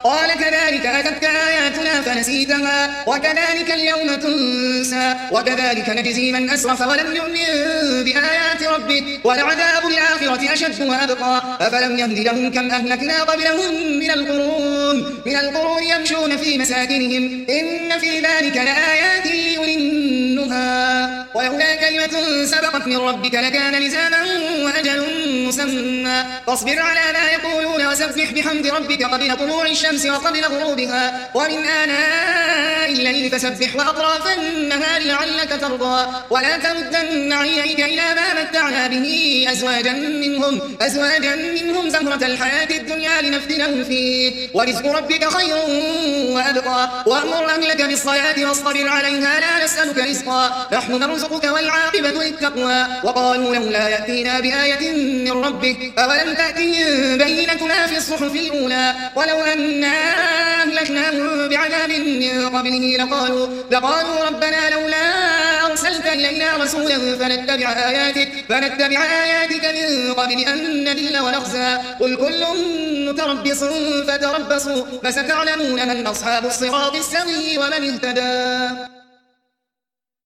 قال كذلك أتتك آياتنا فنسيتها وكذلك اليوم تنسى وكذلك نجزي من أسرف ولم يؤمن بآيات ربه ولعذاب الآخرة أشد وأبقى أفلم يهد لهم كم أهلكنا قبلهم من القرون يمشون في مساكنهم إن في ذلك لآيات لأولي النهى ولولا كلمة سبقت من ربك لكان لزاما وأجل مسمى فاصبر على ما يقولون وسبح بحمد ربك قبل طلوع الشمس وقبل غروبها ومن آناء الليل فسبح وأطراف النهار لعلك ترضى ولا تمدن عينيك إلى ما متعنا به أزواجا منهم زهرة الحياة الدنيا لنفتنهم فيه ورزق ربك خير وأبقى وأمر أهلك بالصلاة واصطبر عليها لا نسألك رزقا نحن نرزقك والعاقبة للتقوى وقالوا لولا يأتينا بآية من ربك أولم تأتهم بينة ما في الصحف الأولى ولو أنا أهلكناهم بعذاب من قبله لقالوا ربنا لولا أرسلت إلينا رسولا فنتبع آياتك من قبل أن نذل ونخزى قل كل متربص فتربصوا فستعلمون من أصحاب الصراط السوي ومن اهتدى.